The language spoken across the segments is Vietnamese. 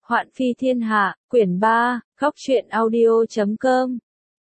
Hoạn phi thiên hạ, quyển 3, Góc truyện audio.com.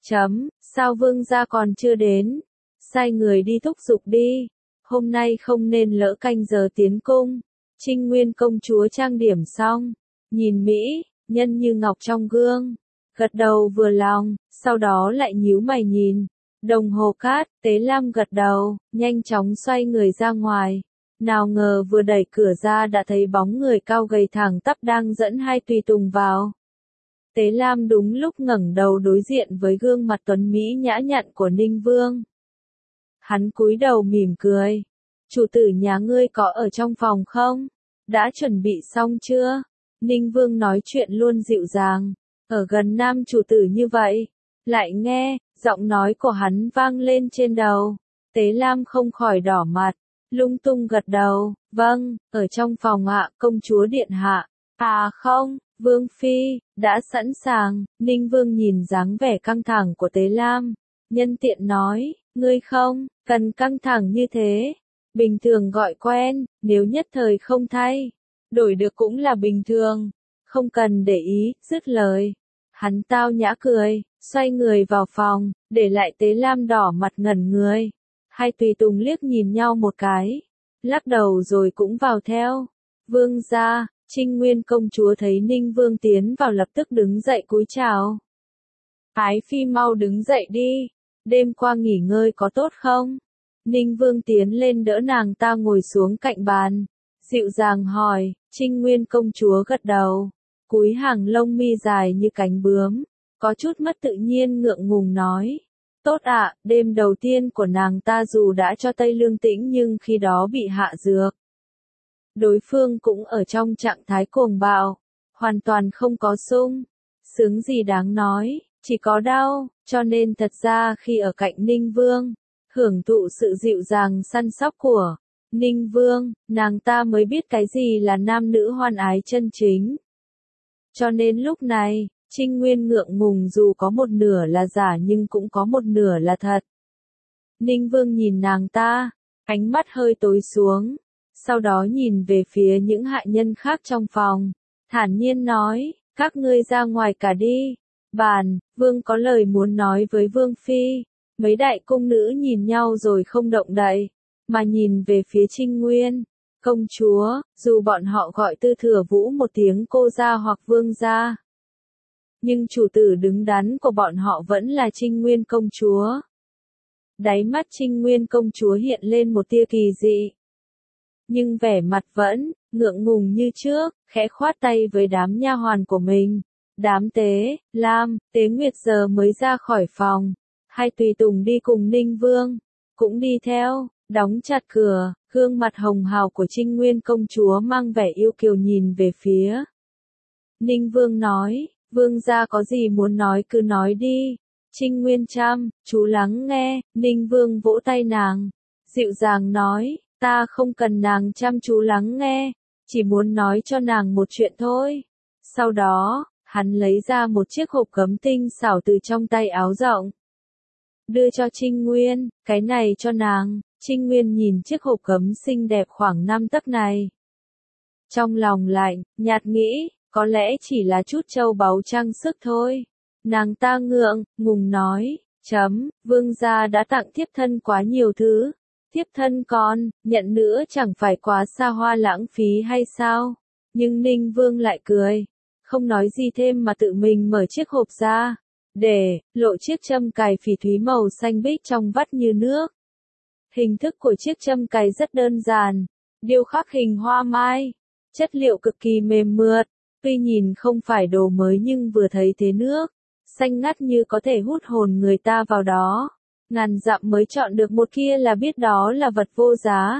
Sao vương gia còn chưa đến? Sai người đi thúc giục đi. Hôm nay không nên lỡ canh giờ tiến cung. Trinh Nguyên công chúa trang điểm xong, nhìn mỹ, nhân như ngọc trong gương. Gật đầu vừa lòng, sau đó lại nhíu mày nhìn. Đồng hồ cát, Tế Lam gật đầu, nhanh chóng xoay người ra ngoài. Nào ngờ vừa đẩy cửa ra đã thấy bóng người cao gầy thẳng tắp đang dẫn hai tùy tùng vào. Tế Lam đúng lúc ngẩng đầu đối diện với gương mặt tuấn mỹ nhã nhặn của Ninh Vương. Hắn cúi đầu mỉm cười. Chủ tử nhà ngươi có ở trong phòng không? Đã chuẩn bị xong chưa? Ninh Vương nói chuyện luôn dịu dàng. Ở gần nam chủ tử như vậy. Lại nghe, giọng nói của hắn vang lên trên đầu. Tế Lam không khỏi đỏ mặt. Lung tung gật đầu, vâng, ở trong phòng ạ, công chúa điện hạ. À không, Vương Phi, đã sẵn sàng. Ninh Vương nhìn dáng vẻ căng thẳng của Tế Lam. Nhân tiện nói, ngươi không, cần căng thẳng như thế. Bình thường gọi quen, nếu nhất thời không thay. Đổi được cũng là bình thường. Không cần để ý, dứt lời. Hắn tao nhã cười, xoay người vào phòng, để lại Tế Lam đỏ mặt ngẩn người. Hai tùy tùng liếc nhìn nhau một cái, lắc đầu rồi cũng vào theo. Vương gia, Trinh Nguyên công chúa thấy Ninh Vương tiến vào lập tức đứng dậy cúi chào. Ái phi mau đứng dậy đi, đêm qua nghỉ ngơi có tốt không? Ninh Vương tiến lên đỡ nàng ta ngồi xuống cạnh bàn, dịu dàng hỏi. Trinh Nguyên công chúa gật đầu, cúi hàng lông mi dài như cánh bướm, có chút mất tự nhiên ngượng ngùng nói. Tốt ạ, đêm đầu tiên của nàng ta dù đã cho Tây Lương Tĩnh nhưng khi đó bị hạ dược. Đối phương cũng ở trong trạng thái cuồng bạo, hoàn toàn không có sung sướng gì đáng nói, chỉ có đau, cho nên thật ra khi ở cạnh Ninh Vương, hưởng thụ sự dịu dàng săn sóc của Ninh Vương, nàng ta mới biết cái gì là nam nữ hoan ái chân chính. Cho nên lúc này, Trinh Nguyên ngượng ngùng dù có một nửa là giả nhưng cũng có một nửa là thật. Ninh Vương nhìn nàng ta, ánh mắt hơi tối xuống, sau đó nhìn về phía những hạ nhân khác trong phòng, thản nhiên nói, các ngươi ra ngoài cả đi. Bàn, Vương có lời muốn nói với Vương Phi. Mấy đại cung nữ nhìn nhau rồi không động đậy, mà nhìn về phía Trinh Nguyên. Công chúa, dù bọn họ gọi Tư Thừa Vũ một tiếng cô gia hoặc vương gia, nhưng chủ tử đứng đắn của bọn họ vẫn là Trinh Nguyên công chúa. Đáy mắt Trinh Nguyên công chúa hiện lên một tia kỳ dị, nhưng vẻ mặt vẫn ngượng ngùng như trước, khẽ khoát tay với đám nha hoàn của mình. Đám Tế Lam, Tế Nguyệt giờ mới ra khỏi phòng, hai tùy tùng đi cùng Ninh Vương, cũng đi theo, đóng chặt cửa. Gương mặt hồng hào của Trinh Nguyên công chúa mang vẻ yêu kiều nhìn về phía Ninh Vương nói. Vương gia có gì muốn nói cứ nói đi. Trinh Nguyên chăm chú lắng nghe. Ninh Vương vỗ tay nàng, dịu dàng nói, ta không cần nàng chăm chú lắng nghe, chỉ muốn nói cho nàng một chuyện thôi. Sau đó, hắn lấy ra một chiếc hộp gấm tinh xảo từ trong tay áo rộng, đưa cho Trinh Nguyên, cái này cho nàng. Trinh Nguyên nhìn chiếc hộp gấm xinh đẹp khoảng 5 tấc này, trong lòng lạnh, nhạt nghĩ, có lẽ chỉ là chút châu báu trang sức thôi. Nàng ta ngượng ngùng nói, vương gia đã tặng thiếp thân quá nhiều thứ, thiếp thân còn nhận nữa chẳng phải quá xa hoa lãng phí hay sao? Nhưng Ninh Vương lại cười, không nói gì thêm mà tự mình mở chiếc hộp ra, để lộ chiếc châm cài phỉ thúy màu xanh biếc trong vắt như nước. Hình thức của chiếc châm cài rất đơn giản, điêu khắc hình hoa mai, chất liệu cực kỳ mềm mượt, tuy nhìn không phải đồ mới nhưng vừa thấy thế nước xanh ngắt như có thể hút hồn người ta vào đó. Ngàn dặm mới chọn được một kia là biết đó là vật vô giá.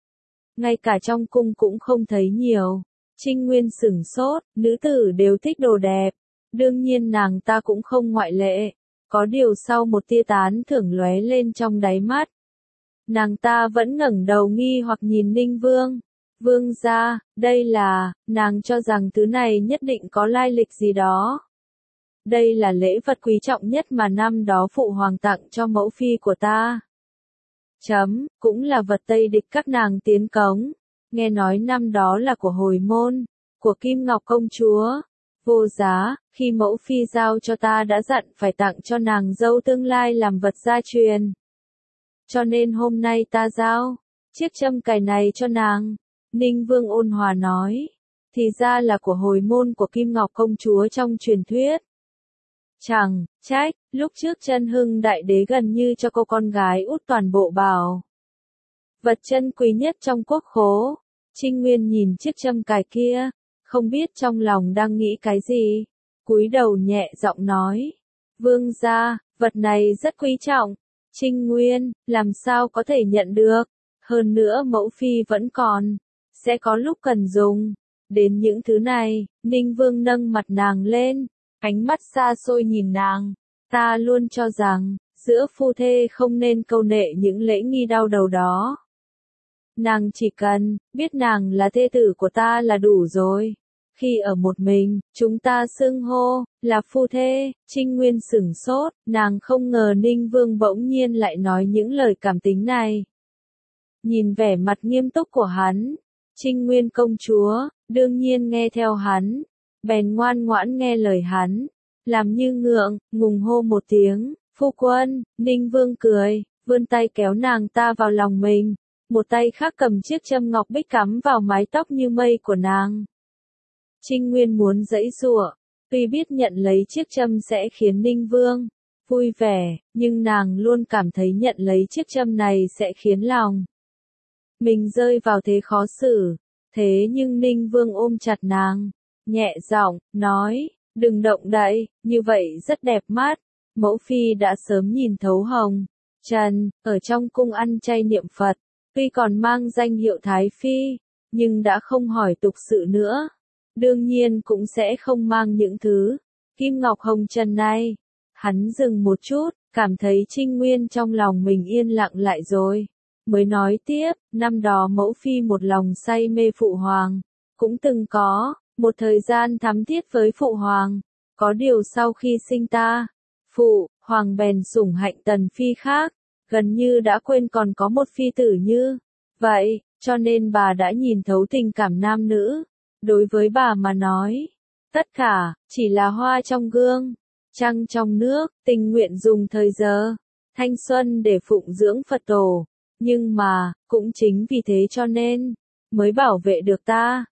Ngay cả trong cung cũng không thấy nhiều. Trinh Nguyên sửng sốt, nữ tử đều thích đồ đẹp, đương nhiên nàng ta cũng không ngoại lệ. Có điều sau một tia tán thưởng lóe lên trong đáy mắt, nàng ta vẫn ngẩng đầu nghi hoặc nhìn Ninh Vương. Vương gia, đây là, nàng cho rằng thứ này nhất định có lai lịch gì đó. Đây là lễ vật quý trọng nhất mà năm đó phụ hoàng tặng cho mẫu phi của ta. Cũng là vật Tây địch các nàng tiến cống. Nghe nói năm đó là của hồi môn, của Kim Ngọc công chúa, vô giá, khi mẫu phi giao cho ta đã dặn phải tặng cho nàng dâu tương lai làm vật gia truyền. Cho nên hôm nay ta giao chiếc châm cài này cho nàng. Ninh Vương ôn hòa nói, thì ra là của hồi môn của Kim Ngọc công chúa trong truyền thuyết. Chẳng trách, lúc trước Chân Hưng đại đế gần như cho cô con gái út toàn bộ bảo vật chân quý nhất trong quốc khố. Trinh Nguyên nhìn chiếc châm cài kia, không biết trong lòng đang nghĩ cái gì, cúi đầu nhẹ giọng nói, vương gia, vật này rất quý trọng. Trinh Nguyên, làm sao có thể nhận được, hơn nữa mẫu phi vẫn còn, sẽ có lúc cần dùng. Đến những thứ này, Ninh Vương nâng mặt nàng lên, ánh mắt xa xôi nhìn nàng, ta luôn cho rằng, giữa phu thê không nên câu nệ những lễ nghi đau đầu đó. Nàng chỉ cần biết nàng là thê tử của ta là đủ rồi. Khi ở một mình, chúng ta xưng hô là phu thê. Trinh Nguyên sửng sốt, nàng không ngờ Ninh Vương bỗng nhiên lại nói những lời cảm tính này. Nhìn vẻ mặt nghiêm túc của hắn, Trinh Nguyên công chúa đương nhiên nghe theo hắn, bèn ngoan ngoãn nghe lời hắn, làm như ngùng hô một tiếng, phu quân. Ninh Vương cười, vươn tay kéo nàng ta vào lòng mình, một tay khác cầm chiếc châm ngọc bích cắm vào mái tóc như mây của nàng. Trinh Nguyên muốn giãy giụa, tuy biết nhận lấy chiếc châm sẽ khiến Ninh Vương vui vẻ, nhưng nàng luôn cảm thấy nhận lấy chiếc châm này sẽ khiến lòng mình rơi vào thế khó xử. Thế nhưng Ninh Vương ôm chặt nàng, nhẹ giọng nói, đừng động đậy, như vậy rất đẹp mắt. Mẫu phi đã sớm nhìn thấu hồng trần, ở trong cung ăn chay niệm Phật, tuy còn mang danh hiệu Thái Phi, nhưng đã không hỏi tục sự nữa. Đương nhiên cũng sẽ không mang những thứ kim ngọc hồng trần này. Hắn dừng một chút, cảm thấy Trinh Nguyên trong lòng mình yên lặng lại rồi, mới nói tiếp, năm đó mẫu phi một lòng say mê phụ hoàng, cũng từng có một thời gian thắm thiết với phụ hoàng. Có điều sau khi sinh ta, phụ hoàng bèn sủng hạnh tần phi khác, gần như đã quên còn có một phi tử như vậy, cho nên bà đã nhìn thấu tình cảm nam nữ. Đối với bà mà nói, tất cả chỉ là hoa trong gương, trăng trong nước, tình nguyện dùng thời giờ thanh xuân để phụng dưỡng Phật tổ. Nhưng mà, cũng chính vì thế cho nên mới bảo vệ được ta.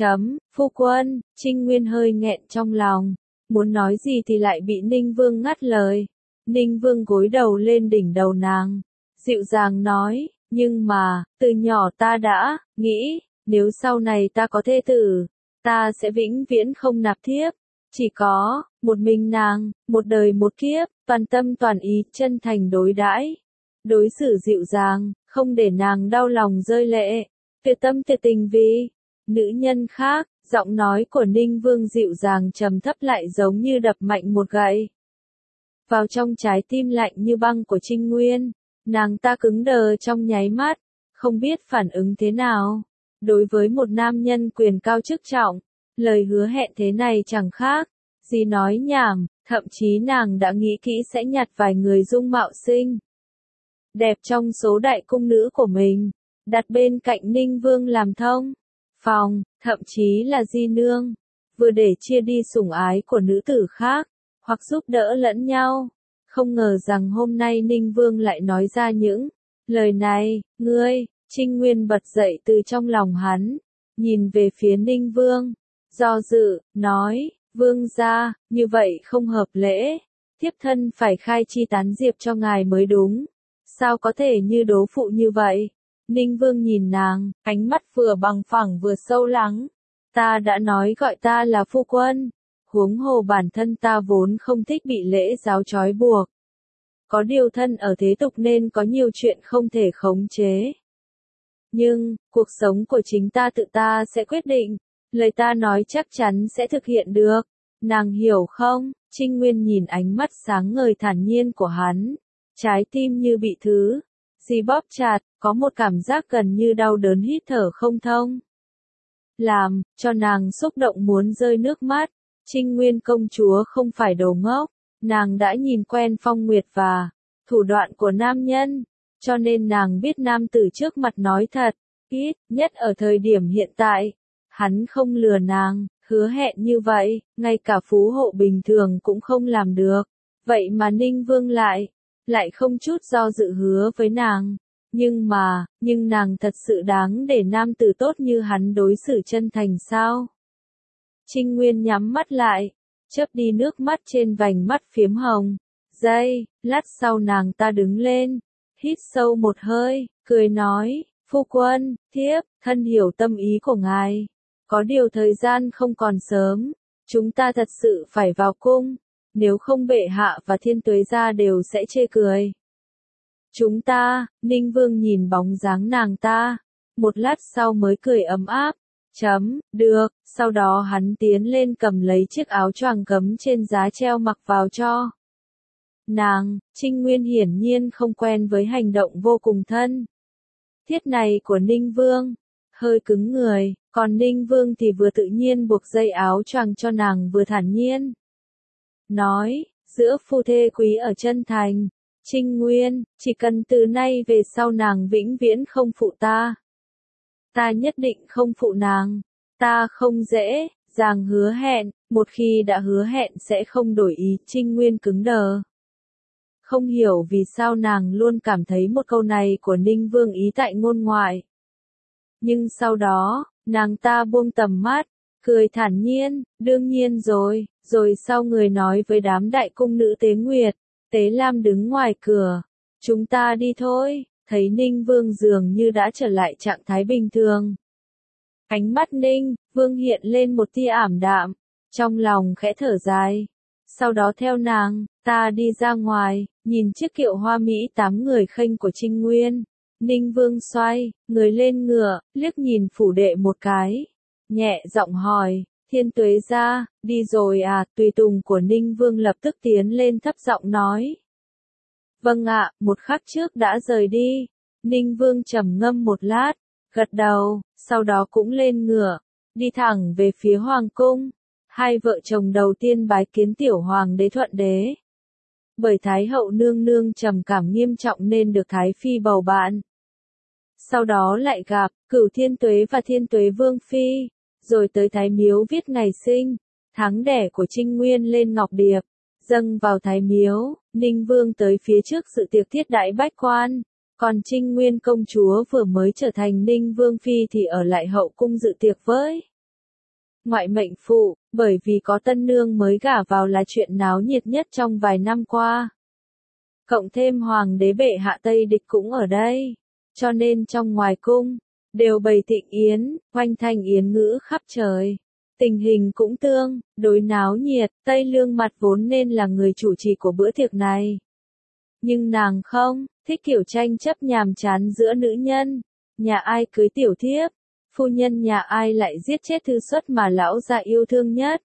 Phu quân. Trinh Nguyên hơi nghẹn trong lòng, muốn nói gì thì lại bị Ninh Vương ngắt lời. Ninh Vương gối đầu lên đỉnh đầu nàng, dịu dàng nói, nhưng mà, từ nhỏ ta đã nghĩ, nếu sau này ta có thê tử, ta sẽ vĩnh viễn không nạp thiếp, chỉ có một mình nàng, một đời một kiếp, toàn tâm toàn ý, chân thành đối đãi, đối xử dịu dàng, không để nàng đau lòng rơi lệ, tuyệt tâm tuyệt tình vì nữ nhân khác. Giọng nói của Ninh Vương dịu dàng trầm thấp lại giống như đập mạnh một gậy vào trong trái tim lạnh như băng của Trinh Nguyên. Nàng ta cứng đờ trong nháy mắt, không biết phản ứng thế nào. Đối với một nam nhân quyền cao chức trọng, lời hứa hẹn thế này chẳng khác gì nói nhảm. Thậm chí nàng đã nghĩ kỹ sẽ nhặt vài người dung mạo xinh đẹp trong số đại cung nữ của mình, đặt bên cạnh Ninh Vương làm thông phòng, thậm chí là di nương, vừa để chia đi sủng ái của nữ tử khác, hoặc giúp đỡ lẫn nhau. Không ngờ rằng hôm nay Ninh Vương lại nói ra những lời này. Ngươi. Trinh Nguyên bật dậy từ trong lòng hắn, nhìn về phía Ninh Vương, do dự, nói, vương gia, như vậy không hợp lễ, thiếp thân phải khai chi tán diệp cho ngài mới đúng, sao có thể như đố phụ như vậy. Ninh Vương nhìn nàng, ánh mắt vừa bằng phẳng vừa sâu lắng, ta đã nói gọi ta là phu quân, huống hồ bản thân ta vốn không thích bị lễ giáo trói buộc. Có điều thân ở thế tục nên có nhiều chuyện không thể khống chế. Nhưng, cuộc sống của chính ta tự ta sẽ quyết định, lời ta nói chắc chắn sẽ thực hiện được. Nàng hiểu không? Trinh Nguyên nhìn ánh mắt sáng ngời thản nhiên của hắn, trái tim như bị thứ gì bóp chặt, có một cảm giác gần như đau đớn hít thở không thông, làm cho nàng xúc động muốn rơi nước mắt. Trinh Nguyên công chúa không phải đồ ngốc, nàng đã nhìn quen phong nguyệt và thủ đoạn của nam nhân, cho nên nàng biết nam tử trước mặt nói thật, ít nhất ở thời điểm hiện tại, hắn không lừa nàng. Hứa hẹn như vậy, ngay cả phú hộ bình thường cũng không làm được. Vậy mà Ninh Vương lại không chút do dự hứa với nàng. Nhưng nàng thật sự đáng để nam tử tốt như hắn đối xử chân thành sao? Trinh Nguyên nhắm mắt lại, chớp đi nước mắt trên vành mắt phiếm hồng. Lát sau nàng ta đứng lên, hít sâu một hơi, cười nói, phu quân, thiếp, thân hiểu tâm ý của ngài. Có điều thời gian không còn sớm, chúng ta thật sự phải vào cung, nếu không bệ hạ và Thiên Tuế gia đều sẽ chê cười. Chúng ta, Ninh Vương nhìn bóng dáng nàng ta, một lát sau mới cười ấm áp. Được, sau đó hắn tiến lên cầm lấy chiếc áo choàng gấm trên giá treo mặc vào cho nàng. Trinh Nguyên hiển nhiên không quen với hành động vô cùng thân thiết này của Ninh Vương, hơi cứng người, còn Ninh Vương thì vừa tự nhiên buộc dây áo choàng cho nàng vừa thản nhiên nói, giữa phu thê quý ở chân thành. Trinh Nguyên, chỉ cần từ nay về sau nàng vĩnh viễn không phụ ta. Ta nhất định không phụ nàng. Ta không dễ dàng hứa hẹn, một khi đã hứa hẹn sẽ không đổi ý. Trinh Nguyên cứng đờ. Không hiểu vì sao nàng luôn cảm thấy một câu này của Ninh Vương ý tại ngôn ngoại. Nhưng sau đó, nàng ta buông tầm mắt, cười thản nhiên, đương nhiên rồi sau người nói với đám đại cung nữ Tế Nguyệt. Tế Lam đứng ngoài cửa. Chúng ta đi thôi, thấy Ninh Vương dường như đã trở lại trạng thái bình thường. Ánh mắt Ninh Vương hiện lên một tia ảm đạm, trong lòng khẽ thở dài. Sau đó theo nàng, ta đi ra ngoài, nhìn chiếc kiệu hoa mỹ 8 người khênh của Trinh Nguyên. Ninh Vương xoay, người lên ngựa, liếc nhìn phủ đệ một cái. Nhẹ giọng hỏi, Thiên Tuế gia, đi rồi à? Tùy tùng của Ninh Vương lập tức tiến lên thấp giọng nói. Vâng ạ, một khắc trước đã rời đi. Ninh Vương trầm ngâm một lát, gật đầu, sau đó cũng lên ngựa, đi thẳng về phía Hoàng cung. Hai vợ chồng đầu tiên bái kiến tiểu Hoàng đế Thuận đế. Bởi Thái hậu nương nương trầm cảm nghiêm trọng nên được Thái phi bầu bạn. Sau đó lại gặp Cửu Thiên Tuế và Thiên Tuế Vương phi. Rồi tới Thái miếu viết ngày sinh, tháng đẻ của Trinh Nguyên lên ngọc điệp, dâng vào Thái miếu. Ninh Vương tới phía trước dự tiệc thiết đãi bách quan, còn Trinh Nguyên công chúa vừa mới trở thành Ninh Vương phi thì ở lại hậu cung dự tiệc với ngoại mệnh phụ, bởi vì có tân nương mới gả vào là chuyện náo nhiệt nhất trong vài năm qua. Cộng thêm Hoàng đế bệ hạ Tây Địch cũng ở đây, cho nên trong ngoài cung đều bày thịnh yến, oanh thanh yến ngữ khắp trời. Tình hình cũng tương đối náo nhiệt. Tây Lương Mặt vốn nên là người chủ trì của bữa tiệc này, nhưng nàng không thích kiểu tranh chấp nhàm chán giữa nữ nhân. Nhà ai cưới tiểu thiếp, phu nhân nhà ai lại giết chết thư xuất mà lão già yêu thương nhất.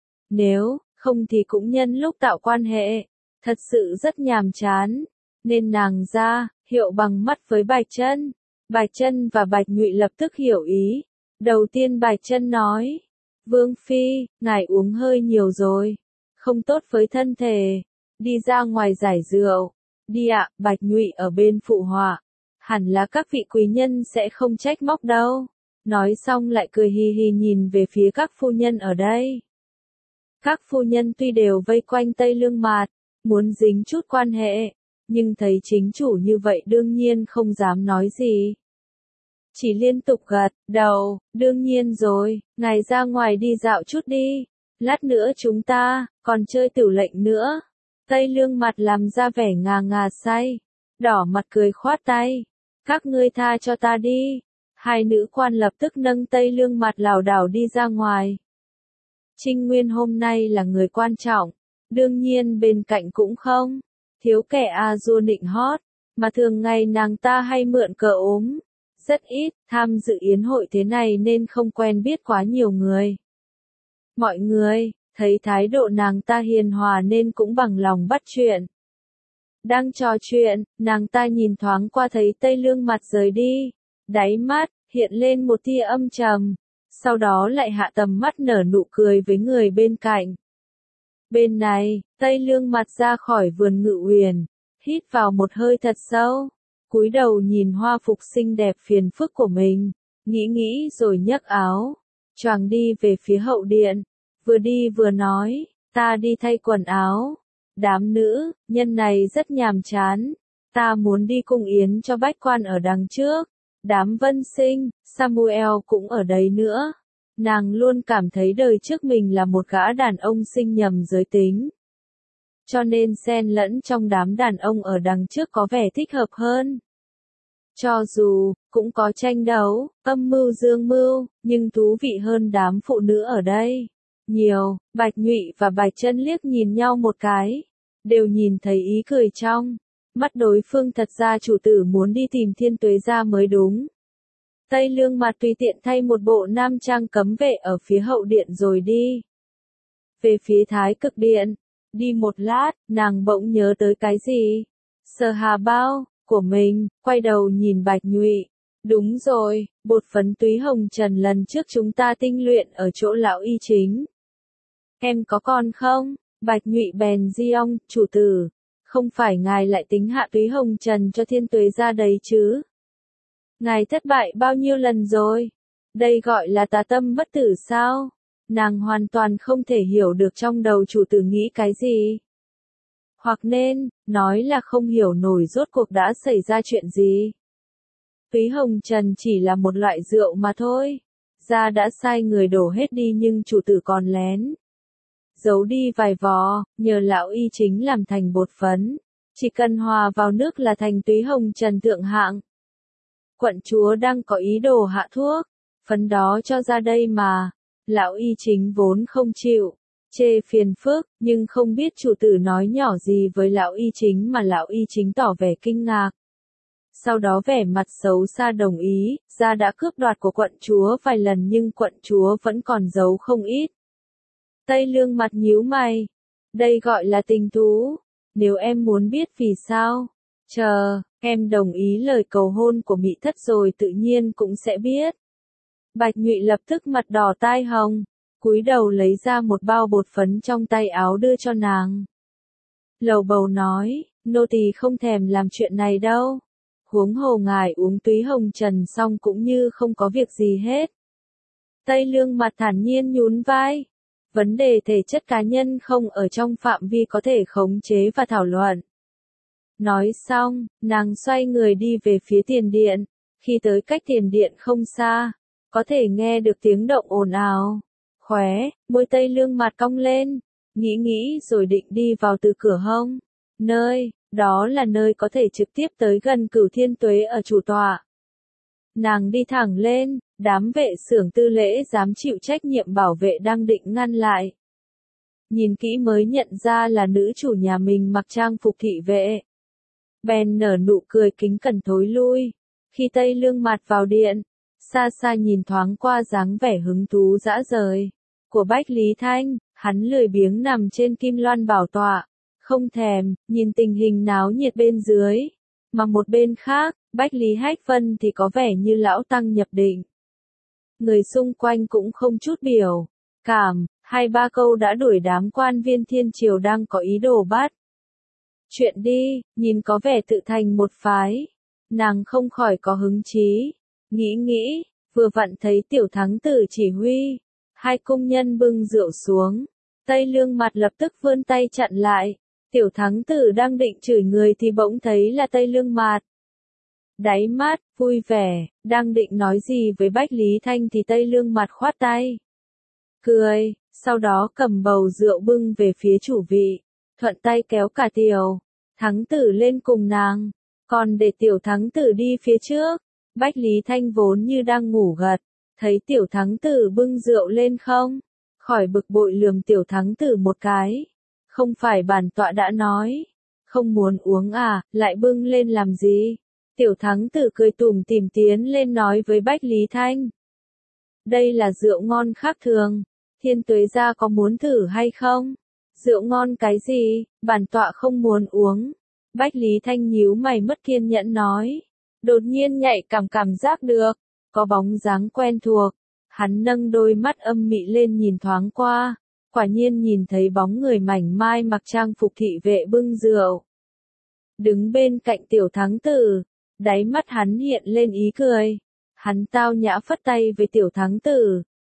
Nếu không thì cũng nhân lúc tạo quan hệ, thật sự rất nhàm chán, nên nàng ra hiệu bằng mắt với Bạch Chân. Bạch Chân và Bạch Nhụy lập tức hiểu ý. Đầu tiên Bạch Chân nói, Vương phi, ngài uống hơi nhiều rồi, không tốt với thân thể, đi ra ngoài giải rượu. Đi ạ. Bạch Nhụy ở bên phụ họa, hẳn là các vị quý nhân sẽ không trách móc đâu. Nói xong lại cười hì hì nhìn về phía các phu nhân ở đây. Các phu nhân tuy đều vây quanh Tây Lương Mạt, muốn dính chút quan hệ, nhưng thấy chính chủ như vậy đương nhiên không dám nói gì. Chỉ liên tục gật đầu, đương nhiên rồi, ngài ra ngoài đi dạo chút đi, lát nữa chúng ta còn chơi tửu lệnh nữa. Tây Lương Mặt làm ra vẻ ngà ngà say, đỏ mặt cười khoát tay, các ngươi tha cho ta đi. Hai nữ quan lập tức nâng Tây Lương Mặt lảo đảo đi ra ngoài. Trinh Nguyên hôm nay là người quan trọng, đương nhiên bên cạnh cũng không thiếu kẻ a dua nịnh hót, mà thường ngày nàng ta hay mượn cờ ốm, rất ít tham dự yến hội thế này nên không quen biết quá nhiều người. Mọi người thấy thái độ nàng ta hiền hòa nên cũng bằng lòng bắt chuyện. Đang trò chuyện, nàng ta nhìn thoáng qua thấy Tây Lương Mặt rời đi, đáy mắt hiện lên một tia âm trầm, sau đó lại hạ tầm mắt nở nụ cười với người bên cạnh. Bên này, Tây Lương Mặt ra khỏi vườn Ngự Uyển, hít vào một hơi thật sâu, cúi đầu nhìn hoa phục xinh đẹp phiền phức của mình, nghĩ rồi nhấc áo, choàng đi về phía hậu điện, vừa đi vừa nói, ta đi thay quần áo. Đám nữ nhân này rất nhàm chán, ta muốn đi cung yến cho bách quan ở đằng trước. Đám Vân Sinh, Samuel cũng ở đấy nữa. Nàng luôn cảm thấy đời trước mình là một gã đàn ông sinh nhầm giới tính. Cho nên xen lẫn trong đám đàn ông ở đằng trước có vẻ thích hợp hơn. Cho dù, cũng có tranh đấu, âm mưu dương mưu, nhưng thú vị hơn đám phụ nữ ở đây. Nhiều, Bạch Nhụy và Bạch Chân liếc nhìn nhau một cái. Đều nhìn thấy ý cười trong mắt đối phương, thật ra chủ tử muốn đi tìm Thiên Tuế gia mới đúng. Tây Lương Mặt tùy tiện thay một bộ nam trang cấm vệ ở phía hậu điện rồi đi. Về phía Thái Cực Điện, đi một lát, nàng bỗng nhớ tới cái gì. Sờ hà bao của mình, quay đầu nhìn Bạch Nhụy. Đúng rồi, bột phấn túy hồng trần lần trước chúng ta tinh luyện ở chỗ lão y chính. Em có còn không? Bạch Nhụy bèn di ong, chủ tử. Không phải ngài lại tính hạ túy hồng trần cho Thiên Tuế gia đấy chứ? Ngài thất bại bao nhiêu lần rồi? Đây gọi là tà tâm bất tử sao? Nàng hoàn toàn không thể hiểu được trong đầu chủ tử nghĩ cái gì. Hoặc nên, nói là không hiểu nổi rốt cuộc đã xảy ra chuyện gì. Túy hồng trần chỉ là một loại rượu mà thôi. Gia đã sai người đổ hết đi nhưng chủ tử còn lén giấu đi vài vò, nhờ lão y chính làm thành bột phấn. Chỉ cần hòa vào nước là thành túy hồng trần thượng hạng. Quận chúa đang có ý đồ hạ thuốc, phấn đó cho ra đây mà. Lão y chính vốn không chịu chê phiền phức, nhưng không biết chủ tử nói nhỏ gì với lão y chính mà lão y chính tỏ vẻ kinh ngạc. Sau đó vẻ mặt xấu xa đồng ý, gia đã cướp đoạt của quận chúa vài lần nhưng quận chúa vẫn còn giấu không ít. Tây Lương Mặt nhíu mày. Đây gọi là tình thú. Nếu em muốn biết vì sao, chờ, em đồng ý lời cầu hôn của Mị Thất rồi tự nhiên cũng sẽ biết. Bạch Nhụy lập tức mặt đỏ tai hồng, cúi đầu lấy ra một bao bột phấn trong tay áo đưa cho nàng. Lầu bầu nói, nô tỳ không thèm làm chuyện này đâu. Huống hồ ngài uống túy hồng trần xong cũng như không có việc gì hết. Tây Lương Mặt thản nhiên nhún vai. Vấn đề thể chất cá nhân không ở trong phạm vi có thể khống chế và thảo luận. Nói xong, nàng xoay người đi về phía tiền điện. Khi tới cách tiền điện không xa, có thể nghe được tiếng động ồn ào. Khóe, môi Tây Lương Mặt cong lên, nghĩ rồi định đi vào từ cửa hông. Đó là nơi có thể trực tiếp tới gần Cửu Thiên Tuế ở chủ tọa. Nàng đi thẳng lên, đám vệ xưởng tư lễ dám chịu trách nhiệm bảo vệ đang định ngăn lại. Nhìn kỹ mới nhận ra là nữ chủ nhà mình mặc trang phục thị vệ. Bèn nở nụ cười kính cẩn thối lui. Khi Tây Lương Mặt vào điện, xa xa nhìn thoáng qua dáng vẻ hứng thú dã rời của Bách Lý Thanh, hắn lười biếng nằm trên kim loan bảo tọa, không thèm nhìn tình hình náo nhiệt bên dưới. Mà một bên khác, Bách Lý Hách Vân thì có vẻ như lão tăng nhập định. Người xung quanh cũng không chút biểu cảm, 2-3 câu đã đuổi đám quan viên thiên triều đang có ý đồ bắt chuyện đi, nhìn có vẻ tự thành một phái. Nàng không khỏi có hứng chí, nghĩ, vừa vặn thấy tiểu thắng tử chỉ huy. Hai cung nhân bưng rượu xuống, Tây Lương Mặt lập tức vươn tay chặn lại. Tiểu thắng tử đang định chửi người thì bỗng thấy là Tây Lương Mặt. Đáy mắt, vui vẻ, đang định nói gì với Bách Lý Thanh thì Tây Lương Mặt khoát tay. Cười, sau đó cầm bầu rượu bưng về phía chủ vị, thuận tay kéo cả tiểu thắng tử lên cùng nàng, còn để tiểu thắng tử đi phía trước. Bách Lý Thanh vốn như đang ngủ gật, thấy tiểu thắng tử bưng rượu lên không, khỏi bực bội lườm tiểu thắng tử một cái. Không phải bản tọa đã nói, không muốn uống à, lại bưng lên làm gì? Tiểu thắng tử cười tủm tỉm tiến lên nói với Bách Lý Thanh. Đây là rượu ngon khác thường, Thiên Tuế gia có muốn thử hay không? Rượu ngon cái gì, bản tọa không muốn uống. Bách Lý Thanh nhíu mày mất kiên nhẫn nói. Đột nhiên nhạy cảm giác được, có bóng dáng quen thuộc. Hắn nâng đôi mắt âm mị lên nhìn thoáng qua. Quả nhiên nhìn thấy bóng người mảnh mai mặc trang phục thị vệ bưng rượu. Đứng bên cạnh tiểu thắng tử, đáy mắt hắn hiện lên ý cười. Hắn tao nhã phất tay với tiểu thắng tử,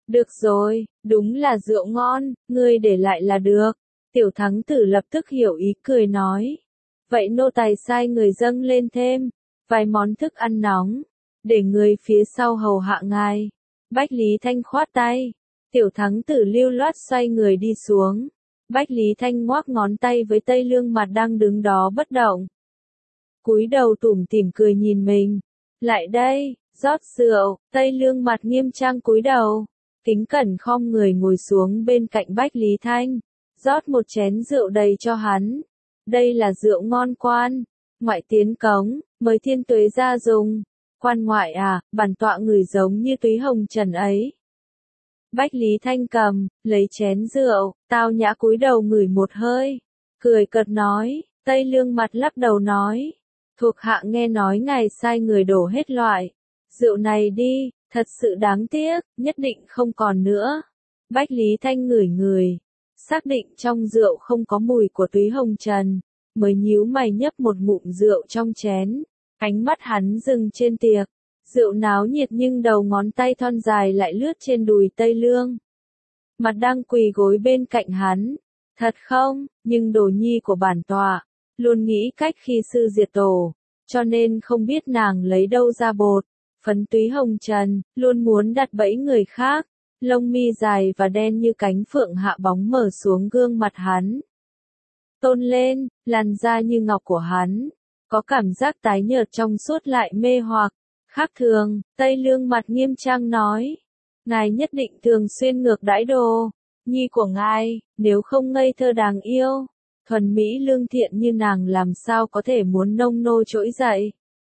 Được rồi, đúng là rượu ngon, ngươi để lại là được. Tiểu thắng tử lập tức hiểu ý cười nói. Vậy nô tài sai người dâng lên thêm vài món thức ăn nóng, để người phía sau hầu hạ ngài. Bách Lý Thanh khoát tay. Tiểu thắng tử lưu loát xoay người đi xuống. Bách Lý Thanh ngoác ngón tay với Tây Lương Mặt đang đứng đó bất động. Cúi đầu tủm tỉm cười nhìn mình. Lại đây, rót rượu. Tây Lương Mặt nghiêm trang cúi đầu, kính cẩn khom người ngồi xuống bên cạnh Bách Lý Thanh, rót một chén rượu đầy cho hắn. Đây là rượu ngon quan, ngoại tiến cống, mời thiên tuế ra dùng. Quan ngoại à, bản tọa người giống như túy hồng trần ấy. Bách Lý Thanh cầm, lấy chén rượu, tao nhã cúi đầu ngửi một hơi, cười cợt nói. Tây Lương Mặt lắc đầu nói. Thuộc hạ nghe nói ngài sai người đổ hết loại rượu này đi, thật sự đáng tiếc, nhất định không còn nữa. Bách Lý Thanh ngửi người, xác định trong rượu không có mùi của túy hồng trần, mới nhíu mày nhấp một ngụm rượu trong chén. Ánh mắt hắn dừng trên tiệc, rượu náo nhiệt nhưng đầu ngón tay thon dài lại lướt trên đùi Tây Lương Mặt đang quỳ gối bên cạnh hắn. Thật không, nhưng đồ nhi của bản tọa luôn nghĩ cách khi sư diệt tổ, cho nên không biết nàng lấy đâu ra bột phấn túy hồng trần, luôn muốn đặt bẫy người khác. Lông mi dài và đen như cánh phượng hạ bóng mở xuống gương mặt hắn. Tôn lên, làn da như ngọc của hắn, có cảm giác tái nhợt trong suốt lại mê hoặc. Khác thường, Tây Lương Mặt nghiêm trang nói. Ngài nhất định thường xuyên ngược đãi đồ nhi của ngài, nếu không ngây thơ đáng yêu, thuần mỹ lương thiện như nàng làm sao có thể muốn nông nô trỗi dậy.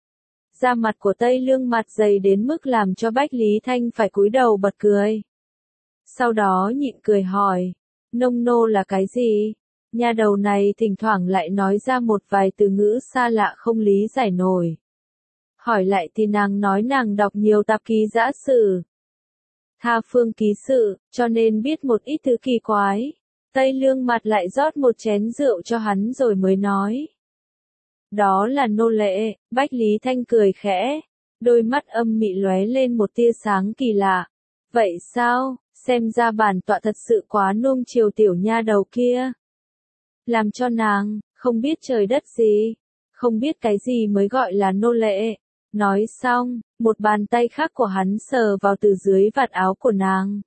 Da mặt của Tây Lương Mặt dày đến mức làm cho Bách Lý Thanh phải cúi đầu bật cười. Sau đó nhịn cười hỏi, nông nô là cái gì? Nha đầu này thỉnh thoảng lại nói ra một vài từ ngữ xa lạ không lý giải nổi. Hỏi lại thì nàng nói nàng đọc nhiều tạp ký dã sử, tha phương ký sự, cho nên biết một ít thứ kỳ quái. Tây Lương Mặt lại rót một chén rượu cho hắn rồi mới nói. Đó là nô lệ. Bách Lý Thanh cười khẽ, đôi mắt âm mị lóe lên một tia sáng kỳ lạ. Vậy sao, xem ra bản tọa thật sự quá nuông chiều tiểu nha đầu kia. Làm cho nàng, không biết trời đất gì, không biết cái gì mới gọi là nô lệ. Nói xong, một bàn tay khác của hắn sờ vào từ dưới vạt áo của nàng,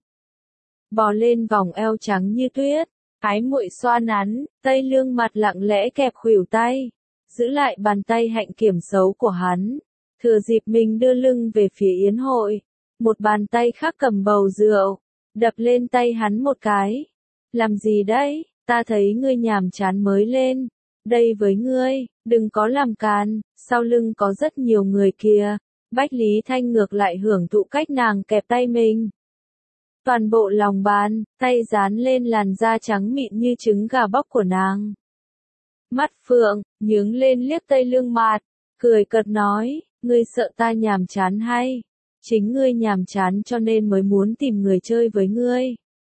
bò lên vòng eo trắng như tuyết, ái muội xoa nắn. Tây Lương Mặt lặng lẽ kẹp khuỷu tay, giữ lại bàn tay hạnh kiểm xấu của hắn, thừa dịp mình đưa lưng về phía yến hội, một bàn tay khác cầm bầu rượu, đập lên tay hắn một cái. Làm gì đấy, ta thấy ngươi nhàm chán mới lên, đây với ngươi, đừng có làm càn, sau lưng có rất nhiều người kìa. Bách Lý Thanh ngược lại hưởng thụ cách nàng kẹp tay mình. Toàn bộ lòng bàn tay dán lên làn da trắng mịn như trứng gà bóc của nàng. Mắt phượng nhướng lên liếc Tây Lương Mặt, cười cợt nói, ngươi sợ ta nhàm chán hay? Chính ngươi nhàm chán cho nên mới muốn tìm người chơi với ngươi.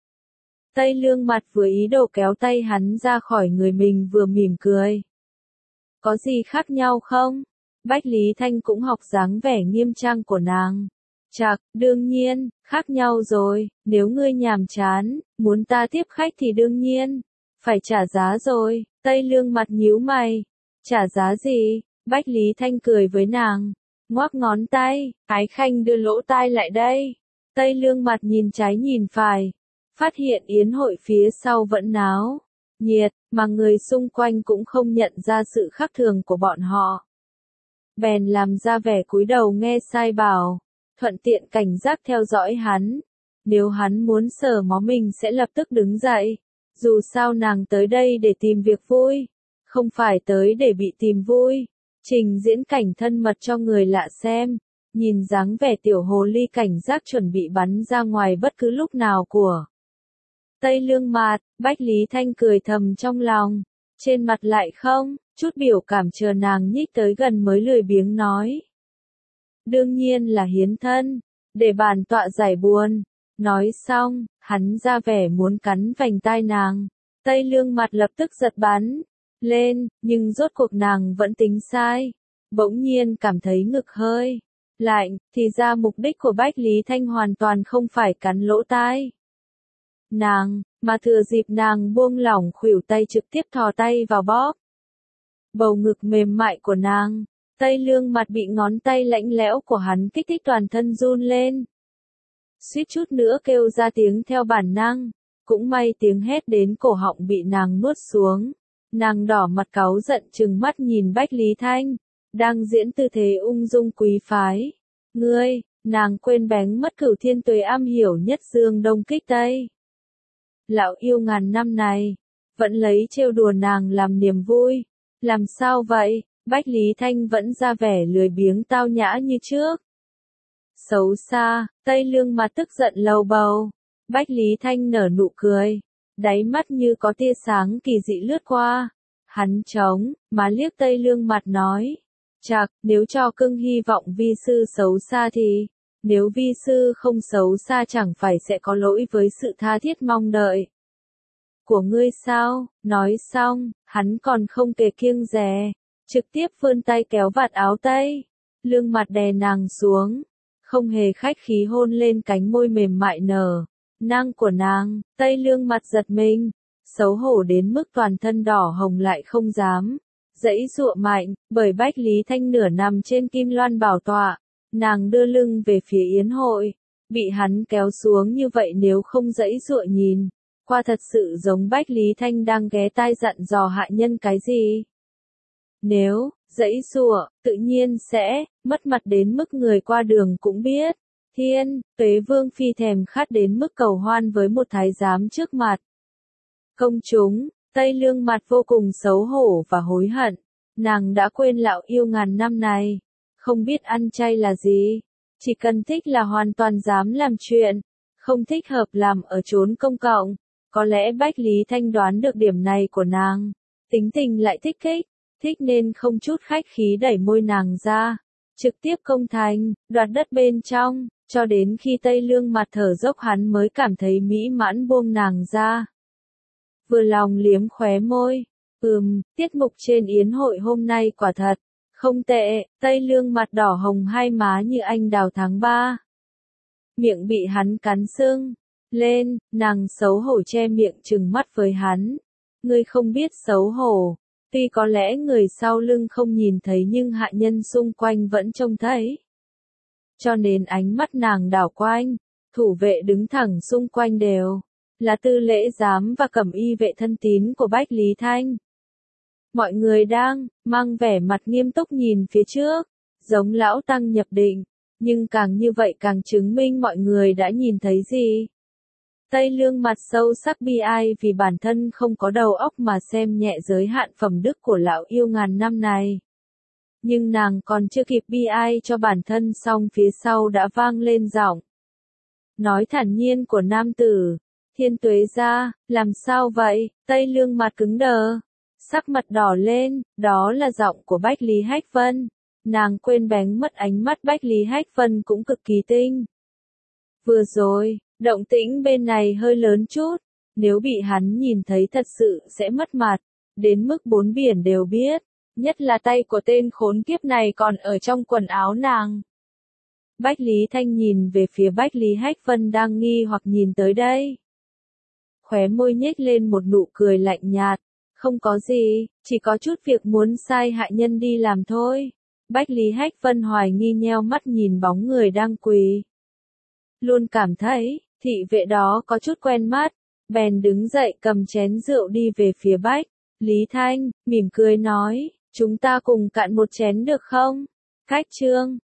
Tây Lương Mặt vừa ý đồ kéo tay hắn ra khỏi người mình vừa mỉm cười. Có gì khác nhau không? Bách Lý Thanh cũng học dáng vẻ nghiêm trang của nàng. Chạc, đương nhiên, khác nhau rồi, nếu ngươi nhàm chán, muốn ta tiếp khách thì đương nhiên, phải trả giá rồi. Tây Lương Mặt nhíu mày. Trả giá gì? Bách Lý Thanh cười với nàng, ngoắc ngón tay, Ái Khanh đưa lỗ tai lại đây. Tây Lương Mặt nhìn trái nhìn phải, phát hiện yến hội phía sau vẫn náo nhiệt, mà người xung quanh cũng không nhận ra sự khác thường của bọn họ. Bèn làm ra vẻ cúi đầu nghe sai bảo, thuận tiện cảnh giác theo dõi hắn. Nếu hắn muốn sờ mó mình sẽ lập tức đứng dậy. Dù sao nàng tới đây để tìm việc vui, không phải tới để bị tìm vui. Trình diễn cảnh thân mật cho người lạ xem. Nhìn dáng vẻ tiểu hồ ly cảnh giác chuẩn bị bắn ra ngoài bất cứ lúc nào của Tây Lương Mặt. Bách Lý Thanh cười thầm trong lòng, trên mặt lại không chút biểu cảm, chờ nàng nhích tới gần mới lười biếng nói. Đương nhiên là hiến thân, để bản tọa giải buồn. Nói xong, hắn ra vẻ muốn cắn vành tai nàng. Tây Lương Mặt lập tức giật bắn lên, nhưng rốt cuộc nàng vẫn tính sai. Bỗng nhiên cảm thấy ngực hơi Lạnh, thì ra mục đích của Bách Lý Thanh hoàn toàn không phải cắn lỗ tai nàng, mà thừa dịp nàng buông lỏng khuỷu tay trực tiếp thò tay vào bóp bầu ngực mềm mại của nàng. Tây Lương Mặt bị ngón tay lạnh lẽo của hắn kích thích toàn thân run lên. Suýt chút nữa kêu ra tiếng theo bản năng, cũng may tiếng hét đến cổ họng bị nàng nuốt xuống. Nàng đỏ mặt cáu giận trừng mắt nhìn Bách Lý Thanh, đang diễn tư thế ung dung quý phái. Ngươi, nàng quên bén mất Cửu Thiên Tuế am hiểu nhất dương đông kích tây. Lão yêu ngàn năm này, vẫn lấy trêu đùa nàng làm niềm vui. Làm sao vậy? Bách Lý Thanh vẫn ra vẻ lười biếng tao nhã như trước. Xấu xa, Tây Lương Mặt tức giận lầu bầu. Bách Lý Thanh nở nụ cười, đáy mắt như có tia sáng kỳ dị lướt qua. Hắn trống, má liếc Tây Lương Mặt nói. Chạc, nếu cho cưng hy vọng vi sư xấu xa thì, nếu vi sư không xấu xa chẳng phải sẽ có lỗi với sự tha thiết mong đợi của ngươi sao? Nói xong, hắn còn không kề kiêng dè, trực tiếp vươn tay kéo vạt áo Tây Lương Mặt đè nàng xuống, không hề khách khí hôn lên cánh môi mềm mại nở nang của nàng. Tây Lương Mặt giật mình, xấu hổ đến mức toàn thân đỏ hồng lại không dám giãy giụa mạnh, bởi Bách Lý Thanh nửa nằm trên kim loan bảo tọa, nàng đưa lưng về phía yến hội, bị hắn kéo xuống như vậy nếu không giãy giụa nhìn qua thật sự giống Bách Lý Thanh đang ghé tai dặn dò hạ nhân cái gì. Nếu giãy giụa, tự nhiên sẽ mất mặt đến mức người qua đường cũng biết. Thiên Tuế Vương phi thèm khát đến mức cầu hoan với một thái giám trước mặt công chúng. Tây Lương Mặt vô cùng xấu hổ và hối hận, nàng đã quên lão yêu ngàn năm này, không biết ăn chay là gì, chỉ cần thích là hoàn toàn dám làm chuyện, không thích hợp làm ở chốn công cộng. Có lẽ Bách Lý Thanh đoán được điểm này của nàng, tính tình lại thích nên không chút khách khí đẩy môi nàng ra, trực tiếp công thành, đoạt đất bên trong, cho đến khi Tây Lương Mặt thở dốc hắn mới cảm thấy mỹ mãn buông nàng ra. Vừa lòng liếm khóe môi, tiết mục trên yến hội hôm nay quả thật không tệ. Tây Lương Mặt đỏ hồng hai má như anh đào tháng 3. Miệng bị hắn cắn sưng lên, nàng xấu hổ che miệng trừng mắt với hắn. Ngươi không biết xấu hổ, tuy có lẽ người sau lưng không nhìn thấy nhưng hạ nhân xung quanh vẫn trông thấy. Cho nên ánh mắt nàng đảo quanh, thủ vệ đứng thẳng xung quanh đều là tư lễ giám và cẩm y vệ thân tín của Bách Lý Thanh. Mọi người đang mang vẻ mặt nghiêm túc nhìn phía trước, giống lão tăng nhập định, nhưng càng như vậy càng chứng minh mọi người đã nhìn thấy gì. Tây Lương Mặt sâu sắc bi ai vì bản thân không có đầu óc mà xem nhẹ giới hạn phẩm đức của lão yêu ngàn năm này. Nhưng nàng còn chưa kịp bi ai cho bản thân xong phía sau đã vang lên giọng nói thản nhiên của nam tử. Thiên Tuế gia, làm sao vậy? Tây Lương Mặt cứng đờ, sắc mặt đỏ lên, đó là giọng của Bách Lý Hách Vân. Nàng quên bén mất ánh mắt Bách Lý Hách Vân cũng cực kỳ tinh. Vừa rồi, động tĩnh bên này hơi lớn chút, nếu bị hắn nhìn thấy thật sự sẽ mất mặt, đến mức bốn biển đều biết, nhất là tay của tên khốn kiếp này còn ở trong quần áo nàng. Bách Lý Thanh nhìn về phía Bách Lý Hách Vân đang nghi hoặc nhìn tới đây. Khóe môi nhếch lên một nụ cười lạnh nhạt, không có gì, chỉ có chút việc muốn sai hạ nhân đi làm thôi. Bách Lý Hách Vân hoài nghi nheo mắt nhìn bóng người đang quỳ. Luôn cảm thấy, thị vệ đó có chút quen mắt, bèn đứng dậy cầm chén rượu đi về phía Bách Lý Thanh, mỉm cười nói, chúng ta cùng cạn một chén được không? Khách trương,